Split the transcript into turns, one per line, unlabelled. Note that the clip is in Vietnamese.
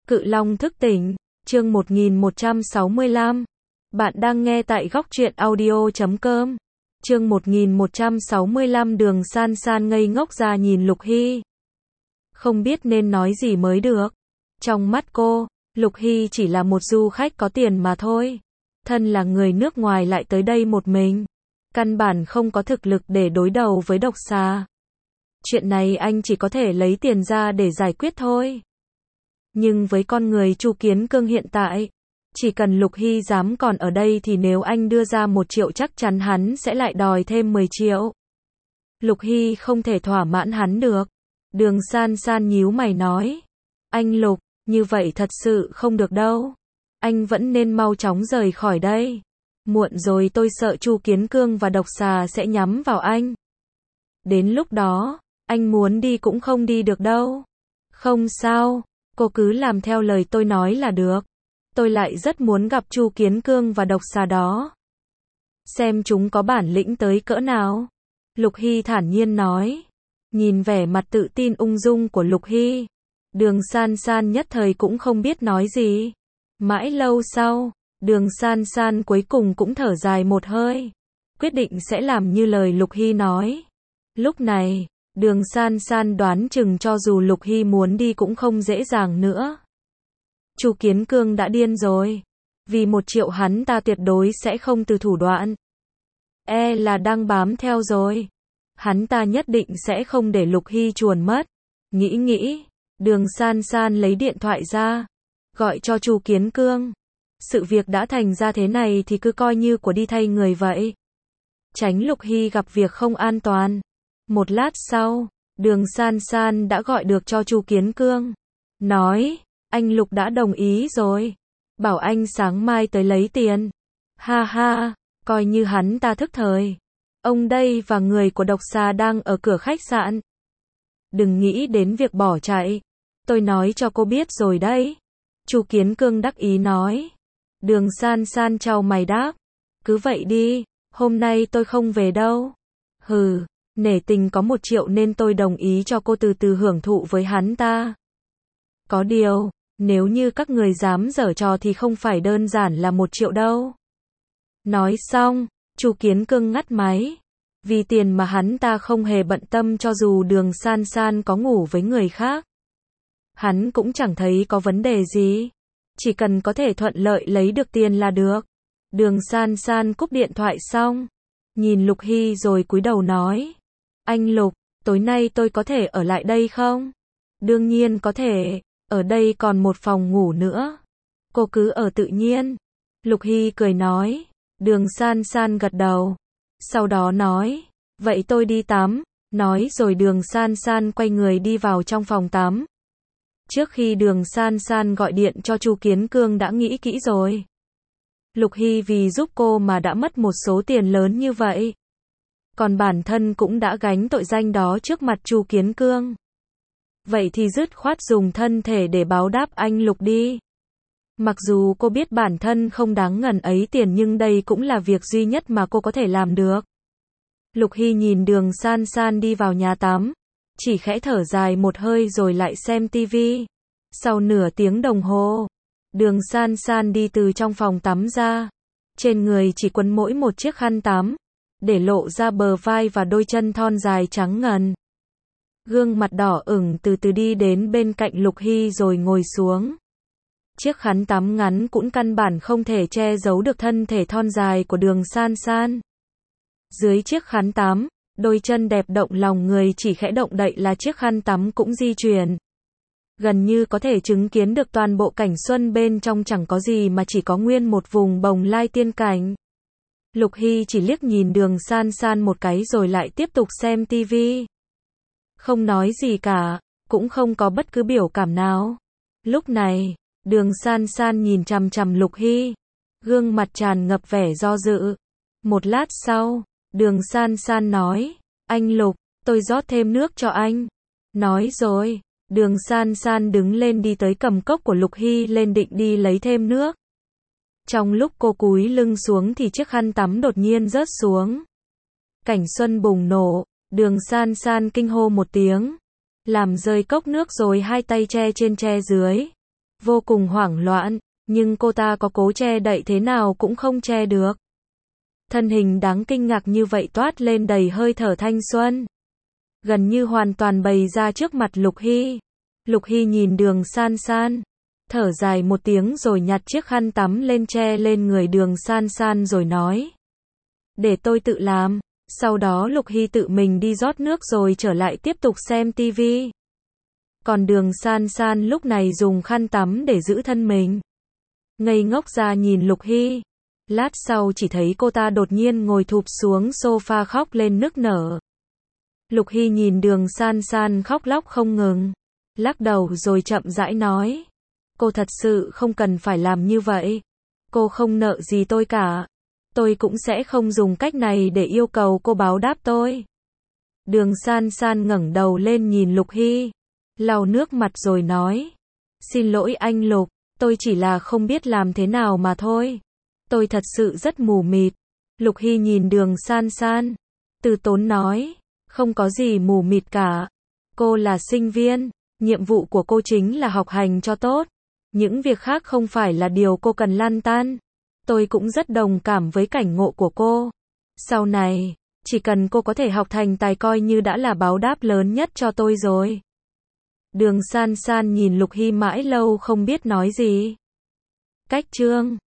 Cự Long thức tỉnh, chương 1165. Bạn đang nghe tại góc truyện audio.com. Chương 1165 Đường San San ngây ngốc ra nhìn Lục Hy. Không biết nên nói gì mới được. Trong mắt cô, Lục Hy chỉ là một du khách có tiền mà thôi. Thân là người nước ngoài lại tới đây một mình. Căn bản không có thực lực để đối đầu với độc xà. Chuyện này anh chỉ có thể lấy tiền ra để giải quyết thôi. Nhưng với con người Chu Kiến Cương hiện tại, chỉ cần Lục Hy dám còn ở đây thì nếu anh đưa ra 1 triệu chắc chắn hắn sẽ lại đòi thêm 10 triệu. Lục Hy không thể thỏa mãn hắn được. Đường San San nhíu mày nói. Anh Lục, như vậy thật sự không được đâu. Anh vẫn nên mau chóng rời khỏi đây. Muộn rồi tôi sợ Chu Kiến Cương và độc xà sẽ nhắm vào anh. Đến lúc đó, anh muốn đi cũng không đi được đâu. Không sao, cô cứ làm theo lời tôi nói là được. Tôi lại rất muốn gặp Chu Kiến Cương và độc xà đó. Xem chúng có bản lĩnh tới cỡ nào. Lục Hy thản nhiên nói. Nhìn vẻ mặt tự tin ung dung của Lục Hy, Đường San San nhất thời cũng không biết nói gì. Mãi lâu sau, Đường San San cuối cùng cũng thở dài một hơi. Quyết định sẽ làm như lời Lục Hy nói. Lúc này, Đường San San đoán chừng cho dù Lục Hy muốn đi cũng không dễ dàng nữa. Chu Kiến Cương đã điên rồi. Vì 1 triệu hắn ta tuyệt đối sẽ không từ thủ đoạn. Là đang bám theo rồi. Hắn ta nhất định sẽ không để Lục Hy chuồn mất. Nghĩ, Đường San San lấy điện thoại ra, gọi cho Chu Kiến Cương. Sự việc đã thành ra thế này thì cứ coi như của đi thay người vậy. Tránh Lục Hy gặp việc không an toàn. Một lát sau, Đường San San đã gọi được cho Chu Kiến Cương. Nói, anh Lục đã đồng ý rồi. Bảo anh sáng mai tới lấy tiền. Ha ha, coi như hắn ta thức thời. Ông đây và người của độc xà đang ở cửa khách sạn. Đừng nghĩ đến việc bỏ chạy. Tôi nói cho cô biết rồi đấy. Chu Kiến Cương đắc ý nói. Đường San San chau mày đáp. Cứ vậy đi, hôm nay tôi không về đâu. Hừ, nể tình có 1 triệu nên tôi đồng ý cho cô từ từ hưởng thụ với hắn ta. Có điều, nếu như các người dám giở trò thì không phải đơn giản là 1 triệu đâu. Nói xong, Chu Kiến Cương ngắt máy. Vì tiền mà hắn ta không hề bận tâm cho dù Đường San San có ngủ với người khác. Hắn cũng chẳng thấy có vấn đề gì. Chỉ cần có thể thuận lợi lấy được tiền là được. Đường San San cúp điện thoại xong, nhìn Lục Hy rồi cúi đầu nói. Anh Lục, tối nay tôi có thể ở lại đây không? Đương nhiên có thể, ở đây còn 1 phòng ngủ nữa. Cô cứ ở tự nhiên. Lục Hy cười nói. Đường San San gật đầu. Sau đó nói. Vậy tôi đi tắm. Nói rồi Đường San San quay người đi vào trong phòng tắm. Trước khi Đường San San gọi điện cho Chu Kiến Cương đã nghĩ kỹ rồi. Lục Hy vì giúp cô mà đã mất một số tiền lớn như vậy. Còn bản thân cũng đã gánh tội danh đó trước mặt Chu Kiến Cương. Vậy thì dứt khoát dùng thân thể để báo đáp anh Lục đi. Mặc dù cô biết bản thân không đáng ngần ấy tiền nhưng đây cũng là việc duy nhất mà cô có thể làm được. Lục Hy nhìn Đường San San đi vào nhà tắm. Chỉ khẽ thở dài một hơi rồi lại xem tivi. Sau nửa tiếng đồng hồ, Đường San San đi từ trong phòng tắm ra. Trên người chỉ quấn mỗi một chiếc khăn tắm, để lộ ra bờ vai và đôi chân thon dài trắng ngần. Gương mặt đỏ ửng từ từ đi đến bên cạnh Lục Hy rồi ngồi xuống. Chiếc khăn tắm ngắn cũng căn bản không thể che giấu được thân thể thon dài của Đường San San. Dưới chiếc khăn tắm, đôi chân đẹp động lòng người chỉ khẽ động đậy là chiếc khăn tắm cũng di chuyển. Gần như có thể chứng kiến được toàn bộ cảnh xuân bên trong chẳng có gì mà chỉ có nguyên một vùng bồng lai tiên cảnh. Lục Hy chỉ liếc nhìn Đường San San một cái rồi lại tiếp tục xem tivi. Không nói gì cả, cũng không có bất cứ biểu cảm nào. Lúc này, Đường San San nhìn chằm chằm Lục Hy, gương mặt tràn ngập vẻ do dự. Một lát sau, Đường San San nói, anh Lục, tôi rót thêm nước cho anh. Nói rồi, Đường San San đứng lên đi tới cầm cốc của Lục Hy lên định đi lấy thêm nước. Trong lúc cô cúi lưng xuống thì chiếc khăn tắm đột nhiên rớt xuống. Cảnh xuân bùng nổ, Đường San San kinh hô một tiếng, làm rơi cốc nước rồi hai tay che trên che dưới. vô cùng hoảng loạn, nhưng cô ta có cố che đậy thế nào cũng không che được. Thân hình đáng kinh ngạc như vậy toát lên đầy hơi thở thanh xuân, gần như hoàn toàn bày ra trước mặt Lục Hy. Lục Hy nhìn Đường San San, thở dài một tiếng rồi nhặt chiếc khăn tắm lên che lên người Đường San San rồi nói: để tôi tự làm. Sau đó Lục Hy tự mình đi rót nước rồi trở lại tiếp tục xem tivi. Còn Đường San San lúc này dùng khăn tắm để giữ thân mình, ngây ngốc ra nhìn Lục Hy. Lát sau chỉ thấy cô ta đột nhiên ngồi thụp xuống sofa khóc lên nức nở. Lục Hy nhìn Đường San San khóc lóc không ngừng, lắc đầu rồi chậm rãi nói: cô thật sự không cần phải làm như vậy. Cô không nợ gì tôi cả. Tôi cũng sẽ không dùng cách này để yêu cầu cô báo đáp tôi. Đường San San ngẩng đầu lên nhìn Lục Hy, lau nước mặt rồi nói: xin lỗi anh Lục, tôi chỉ là không biết làm thế nào mà thôi. Tôi thật sự rất mù mịt. Lục Hy nhìn Đường San San, từ tốn nói: không có gì mù mịt cả. Cô là sinh viên, nhiệm vụ của cô chính là học hành cho tốt. Những việc khác không phải là điều cô cần lăn tăn. Tôi cũng rất đồng cảm với cảnh ngộ của cô. Sau này, chỉ cần cô có thể học thành tài coi như đã là báo đáp lớn nhất cho tôi rồi. Đường San San nhìn Lục Hy mãi lâu không biết nói gì. Cách chương